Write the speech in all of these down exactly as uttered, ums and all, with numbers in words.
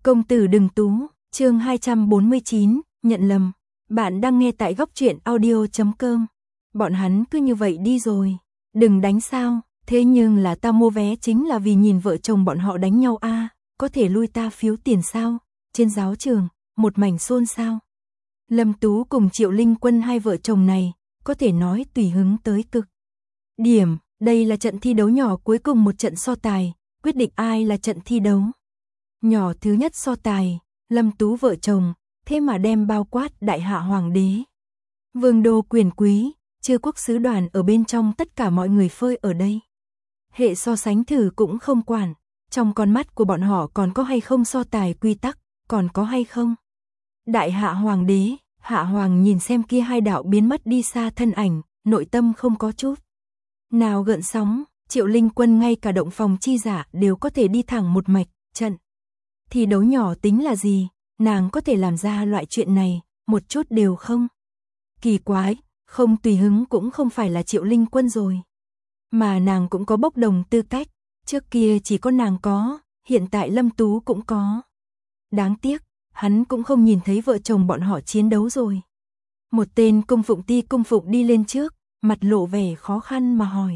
Công tử đừng tú, chương hai trăm bốn mươi chín, nhận lầm. Bạn đang nghe tại góc truyện audio chấm com. Bọn hắn cứ như vậy đi rồi. Đừng đánh sao, thế nhưng là ta mua vé chính là vì nhìn vợ chồng bọn họ đánh nhau a, à, có thể lui ta phiếu tiền sao? Trên giáo trường, một mảnh xôn xao. Lâm Tú cùng Triệu Linh Quân hai vợ chồng này, có thể nói tùy hứng tới cực điểm. Đây là trận thi đấu nhỏ cuối cùng một trận so tài, quyết định ai là trận thi đấu nhỏ thứ nhất so tài. Lâm Tú vợ chồng, thế mà đem bao quát đại hạ hoàng đế, vương đô quyền quý, chư quốc sứ đoàn ở bên trong, tất cả mọi người phơi ở đây. Hệ so sánh thử cũng không quản, trong con mắt của bọn họ còn có hay không so tài quy tắc, còn có hay không. Đại hạ hoàng đế, hạ hoàng nhìn xem kia hai đạo biến mất đi xa thân ảnh, nội tâm không có chút nào gợn sóng. Triệu Linh Quân ngay cả động phòng chi giả đều có thể đi thẳng một mạch, trận thi đấu nhỏ tính là gì, nàng có thể làm ra loại chuyện này, một chút đều không kỳ quái. Không tùy hứng cũng không phải là Triệu Linh Quân rồi, mà nàng cũng có bốc đồng tư cách, trước kia chỉ có nàng có, hiện tại Lâm Tú cũng có. Đáng tiếc, hắn cũng không nhìn thấy vợ chồng bọn họ chiến đấu rồi. Một tên cung phụng ti cung phụng đi lên trước, mặt lộ vẻ khó khăn mà hỏi: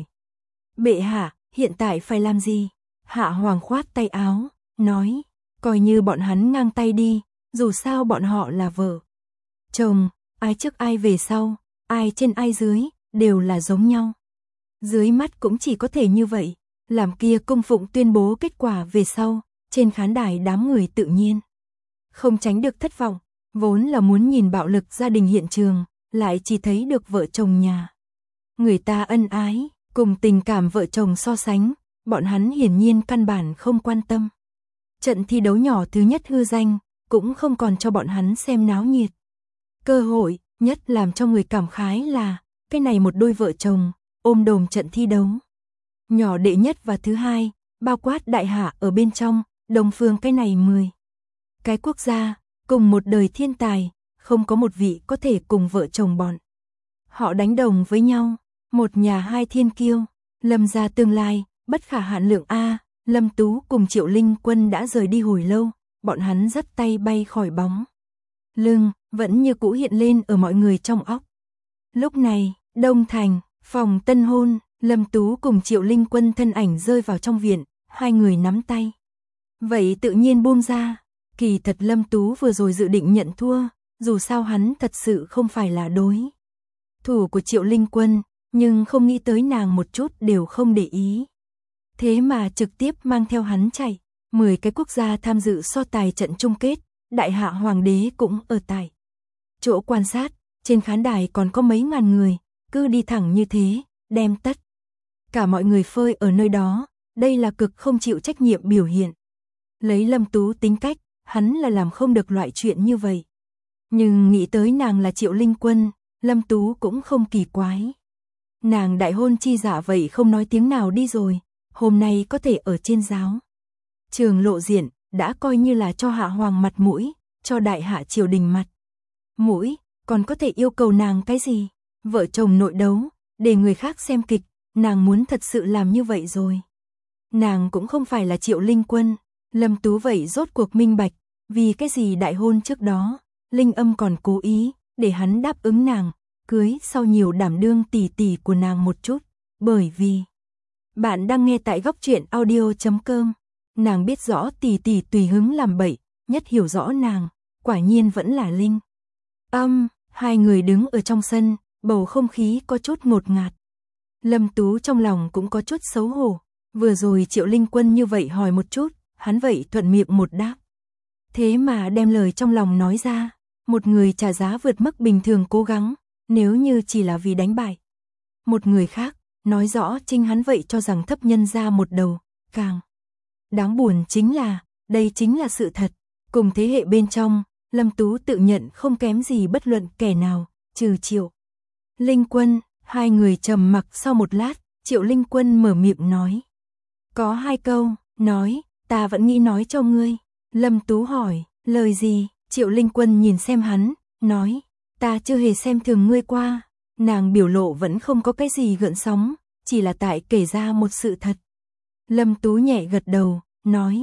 bệ hạ, hiện tại phải làm gì? Hạ hoàng khoát tay áo, nói: coi như bọn hắn ngang tay đi, dù sao bọn họ là vợ chồng, ai trước ai về sau, ai trên ai dưới, đều là giống nhau. Dưới mắt cũng chỉ có thể như vậy. Làm kia cung phụng tuyên bố kết quả về sau, trên khán đài đám người tự nhiên không tránh được thất vọng, vốn là muốn nhìn bạo lực gia đình hiện trường, lại chỉ thấy được vợ chồng nhà người ta ân ái, cùng tình cảm vợ chồng so sánh, bọn hắn hiển nhiên căn bản không quan tâm. Trận thi đấu nhỏ thứ nhất hư danh, cũng không còn cho bọn hắn xem náo nhiệt cơ hội. Nhất làm cho người cảm khái là, cái này một đôi vợ chồng, ôm đồm trận thi đấu nhỏ đệ nhất và thứ hai, bao quát đại hạ ở bên trong, Đông Phương cái này mười cái quốc gia, cùng một đời thiên tài, không có một vị có thể cùng vợ chồng bọn họ đánh đồng với nhau. Một nhà hai thiên kiêu, Lâm gia tương lai, bất khả hạn lượng a. Lâm Tú cùng Triệu Linh Quân đã rời đi hồi lâu, bọn hắn dắt tay bay khỏi bóng lưng, vẫn như cũ hiện lên ở mọi người trong óc. Lúc này, Đông Thành, phòng tân hôn, Lâm Tú cùng Triệu Linh Quân thân ảnh rơi vào trong viện, hai người nắm tay. Vậy tự nhiên buông ra. Kỳ thật Lâm Tú vừa rồi dự định nhận thua, dù sao hắn thật sự không phải là đối thủ của Triệu Linh Quân, nhưng không nghĩ tới nàng một chút đều không để ý. Thế mà trực tiếp mang theo hắn chạy, mười cái quốc gia tham dự so tài trận chung kết, đại hạ hoàng đế cũng ở tại chỗ quan sát, trên khán đài còn có mấy ngàn người, cứ đi thẳng như thế, đem tất cả mọi người phơi ở nơi đó, đây là cực không chịu trách nhiệm biểu hiện. Lấy Lâm Tú tính cách, hắn là làm không được loại chuyện như vậy. Nhưng nghĩ tới nàng là Triệu Linh Quân, Lâm Tú cũng không kỳ quái. Nàng đại hôn chi giả vậy không nói tiếng nào đi rồi, hôm nay có thể ở trên giáo trường lộ diện, đã coi như là cho hạ hoàng mặt mũi, cho đại hạ triều đình mặt mũi, còn có thể yêu cầu nàng cái gì? Vợ chồng nội đấu, để người khác xem kịch, nàng muốn thật sự làm như vậy rồi. Nàng cũng không phải là Triệu Linh Quân. Lâm Tú vậy rốt cuộc minh bạch, vì cái gì đại hôn trước đó, Linh Âm còn cố ý để hắn đáp ứng nàng, cưới sau nhiều đảm đương tỷ tỷ của nàng một chút, bởi vì bạn đang nghe tại góc truyện audio chấm com. Nàng biết rõ tỷ tỷ tùy hứng làm bậy, nhất hiểu rõ nàng, quả nhiên vẫn là Linh Âm. Hai người đứng ở trong sân, bầu không khí có chút ngột ngạt. Lâm Tú trong lòng cũng có chút xấu hổ, vừa rồi Triệu Linh Quân như vậy hỏi một chút, hắn vậy thuận miệng một đáp. Thế mà đem lời trong lòng nói ra, một người trả giá vượt mức bình thường cố gắng, nếu như chỉ là vì đánh bại một người khác, nói rõ chính hắn vậy cho rằng thấp nhân ra một đầu, càng đáng buồn chính là, đây chính là sự thật. Cùng thế hệ bên trong, Lâm Tú tự nhận không kém gì bất luận kẻ nào, trừ Triệu Linh Quân. Hai người trầm mặc sau một lát, Triệu Linh Quân mở miệng nói: có hai câu, nói, ta vẫn nghĩ nói cho ngươi. Lâm Tú hỏi, lời gì? Triệu Linh Quân nhìn xem hắn, nói, ta chưa hề xem thường ngươi qua. Nàng biểu lộ vẫn không có cái gì gợn sóng, chỉ là tại kể ra một sự thật. Lâm Tú nhẹ gật đầu, nói,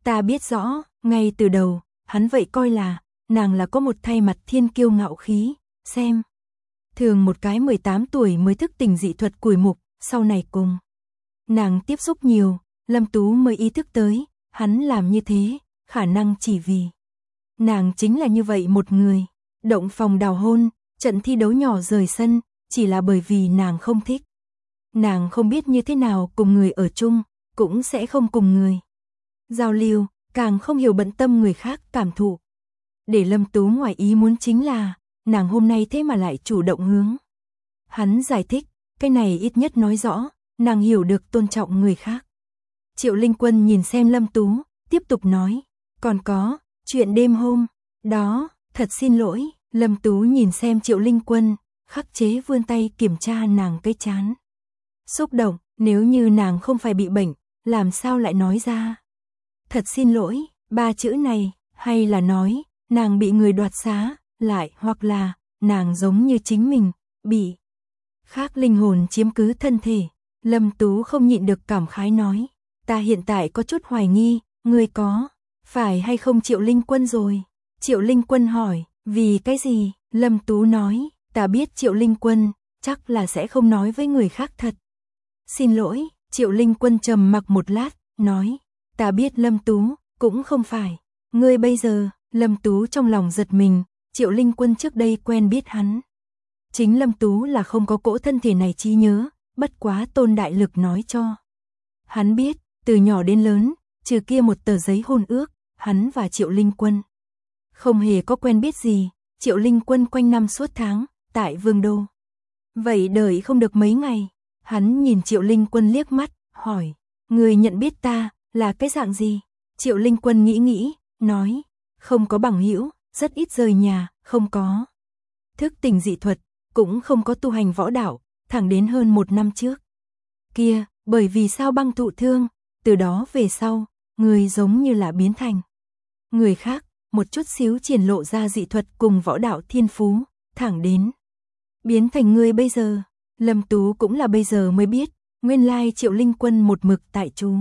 Ta biết rõ, ngay từ đầu, hắn vậy coi là, nàng là có một thay mặt thiên kiêu ngạo khí, xem. Thường một cái mười tám tuổi mới thức tỉnh dị thuật củi mục, sau này cùng. Nàng tiếp xúc nhiều, Lâm Tú mới ý thức tới, hắn làm như thế, khả năng chỉ vì. Nàng chính là như vậy một người, động phòng đào hôn, trận thi đấu nhỏ rời sân, chỉ là bởi vì nàng không thích. Nàng không biết như thế nào cùng người ở chung, cũng sẽ không cùng người giao lưu, càng không hiểu bận tâm người khác cảm thụ. Để Lâm Tú ngoài ý muốn chính là, nàng hôm nay thế mà lại chủ động hướng. Hắn giải thích, cái này ít nhất nói rõ, nàng hiểu được tôn trọng người khác. Triệu Linh Quân nhìn xem Lâm Tú, tiếp tục nói, còn có, chuyện đêm hôm, đó, thật xin lỗi, Lâm Tú nhìn xem Triệu Linh Quân, khắc chế vươn tay kiểm tra nàng cái trán. Xúc động, nếu như nàng không phải bị bệnh, làm sao lại nói ra. Thật xin lỗi, ba chữ này, hay là nói, nàng bị người đoạt xá, lại hoặc là, nàng giống như chính mình, bị khác linh hồn chiếm cứ thân thể. Lâm Tú không nhịn được cảm khái nói, ta hiện tại có chút hoài nghi, ngươi có, phải hay không Triệu Linh Quân rồi? Triệu Linh Quân hỏi, vì cái gì? Lâm Tú nói, ta biết Triệu Linh Quân, chắc là sẽ không nói với người khác thật. Xin lỗi, Triệu Linh Quân trầm mặc một lát, nói, ta biết Lâm Tú, cũng không phải. Ngươi bây giờ, Lâm Tú trong lòng giật mình, Triệu Linh Quân trước đây quen biết hắn. Chính Lâm Tú là không có cỗ thân thể này trí nhớ, bất quá Tôn Đại Lực nói cho. Hắn biết, từ nhỏ đến lớn, trừ kia một tờ giấy hôn ước, hắn và Triệu Linh Quân không hề có quen biết gì. Triệu Linh Quân quanh năm suốt tháng, tại Vương Đô. Vậy đợi không được mấy ngày, hắn nhìn Triệu Linh Quân liếc mắt, hỏi, người nhận biết ta, là cái dạng gì? Triệu Linh Quân nghĩ nghĩ, nói, không có bằng hữu, rất ít rời nhà, không có thức tỉnh dị thuật, cũng không có tu hành võ đạo, thẳng đến hơn một năm trước. Kia, bởi vì sao băng thụ thương, từ đó về sau, người giống như là biến thành người khác, một chút xíu triển lộ ra dị thuật cùng võ đạo thiên phú, thẳng đến biến thành người bây giờ. Lâm Tú cũng là bây giờ mới biết, nguyên lai Triệu Linh Quân một mực tại chú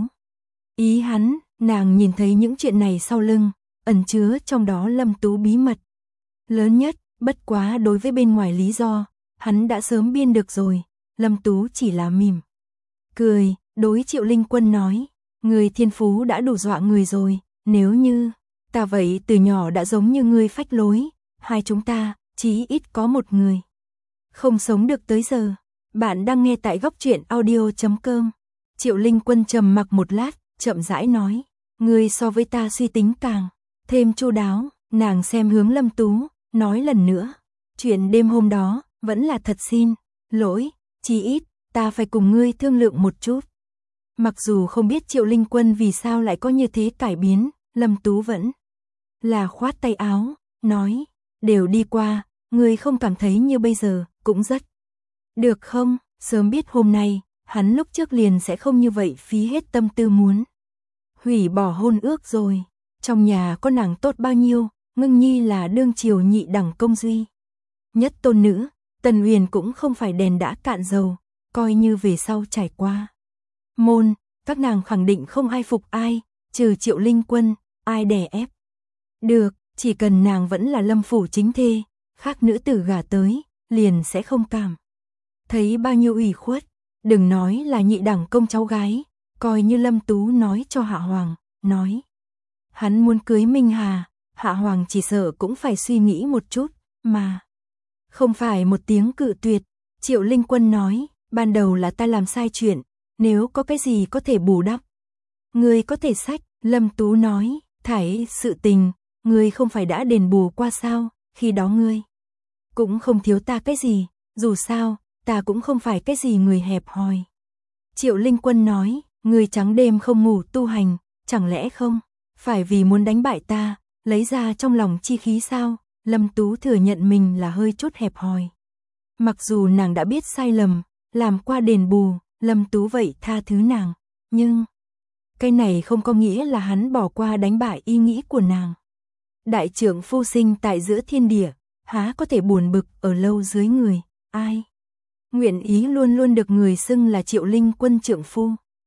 ý hắn, nàng nhìn thấy những chuyện này sau lưng, ẩn chứa trong đó Lâm Tú bí mật lớn nhất, bất quá đối với bên ngoài lý do, hắn đã sớm biên được rồi. Lâm Tú chỉ là mỉm cười, đối Triệu Linh Quân nói, người thiên phú đã đủ dọa người rồi, nếu như ta vậy từ nhỏ đã giống như ngươi phách lối, hai chúng ta, chí ít có một người không sống được tới giờ. Bạn đang nghe tại góc truyện audio chấm com. Triệu Linh Quân trầm mặc một lát, chậm rãi nói, ngươi so với ta suy tính càng thêm chu đáo. Nàng xem hướng Lâm Tú, nói lần nữa, chuyện đêm hôm đó, vẫn là thật xin lỗi, chí ít, ta phải cùng ngươi thương lượng một chút. Mặc dù không biết Triệu Linh Quân vì sao lại có như thế cải biến, Lâm Tú vẫn là khoát tay áo, nói, đều đi qua, ngươi không cảm thấy như bây giờ, cũng rất được không? Sớm biết hôm nay, hắn lúc trước liền sẽ không như vậy phí hết tâm tư muốn hủy bỏ hôn ước rồi. Trong nhà có nàng tốt bao nhiêu, Ngưng Nhi là đương triều nhị đẳng công duy nhất tôn nữ, Tần Uyển cũng không phải đèn đã cạn dầu, coi như về sau trải qua môn, các nàng khẳng định không ai phục ai, trừ Triệu Linh Quân, ai đè ép được, chỉ cần nàng vẫn là Lâm phủ chính thê, khác nữ tử gả tới, liền sẽ không cảm thấy bao nhiêu ủy khuất. Đừng nói là nhị đẳng công cháu gái, coi như Lâm Tú nói cho Hạ Hoàng, nói hắn muốn cưới Minh Hà, Hạ Hoàng chỉ sợ cũng phải suy nghĩ một chút, mà không phải một tiếng cự tuyệt. Triệu Linh Quân nói, ban đầu là ta làm sai chuyện, nếu có cái gì có thể bù đắp, ngươi có thể sách. Lâm Tú nói, thảy sự tình, ngươi không phải đã đền bù qua sao, khi đó ngươi cũng không thiếu ta cái gì, dù sao, ta cũng không phải cái gì người hẹp hòi. Triệu Linh Quân nói, ngươi trắng đêm không ngủ tu hành, chẳng lẽ không phải vì muốn đánh bại ta, lấy ra trong lòng chi khí sao? Lâm Tú thừa nhận mình là hơi chút hẹp hòi. Mặc dù nàng đã biết sai lầm, làm qua đền bù, Lâm Tú vậy tha thứ nàng, nhưng cái này không có nghĩa là hắn bỏ qua đánh bại ý nghĩ của nàng. Đại trưởng phu sinh tại giữa thiên địa, há có thể buồn bực ở lâu dưới người, ai nguyện ý luôn luôn được người xưng là Triệu Linh Quân trưởng phu.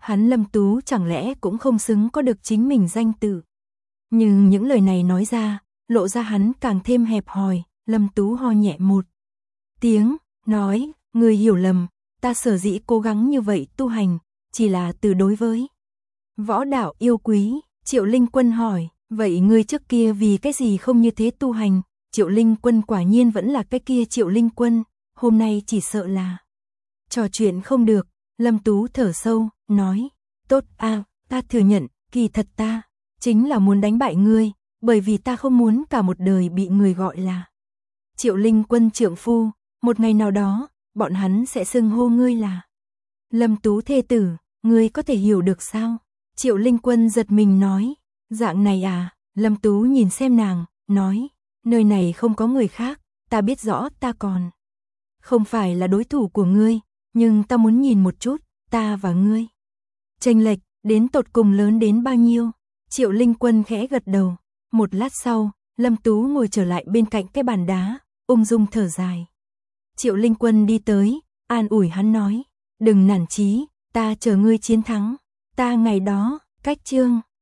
Hắn Lâm Tú chẳng lẽ cũng không xứng có được chính mình danh tự. Nhưng những lời này nói ra, lộ ra hắn càng thêm hẹp hòi. Lâm Tú ho nhẹ một tiếng, nói, ngươi hiểu lầm, ta sở dĩ cố gắng như vậy tu hành, chỉ là từ đối với võ đạo yêu quý. Triệu Linh Quân hỏi, vậy ngươi trước kia vì cái gì không như thế tu hành? Triệu Linh Quân quả nhiên vẫn là cái kia Triệu Linh Quân, hôm nay chỉ sợ là trò chuyện không được. Lâm Tú thở sâu, nói, tốt a, ta thừa nhận, kỳ thật ta chính là muốn đánh bại ngươi, bởi vì ta không muốn cả một đời bị người gọi là Triệu Linh Quân trượng phu, một ngày nào đó, bọn hắn sẽ xưng hô ngươi là Lâm Tú thê tử, ngươi có thể hiểu được sao? Triệu Linh Quân giật mình nói, dạng này à? Lâm Tú nhìn xem nàng, nói, nơi này không có người khác, ta biết rõ ta còn không phải là đối thủ của ngươi, nhưng ta muốn nhìn một chút, ta và ngươi chênh lệch đến tột cùng lớn đến bao nhiêu? Triệu Linh Quân khẽ gật đầu. Một lát sau, Lâm Tú ngồi trở lại bên cạnh cái bàn đá, ung dung thở dài. Triệu Linh Quân đi tới, an ủi hắn nói, đừng nản chí, ta chờ ngươi chiến thắng, ta ngày đó, cách chương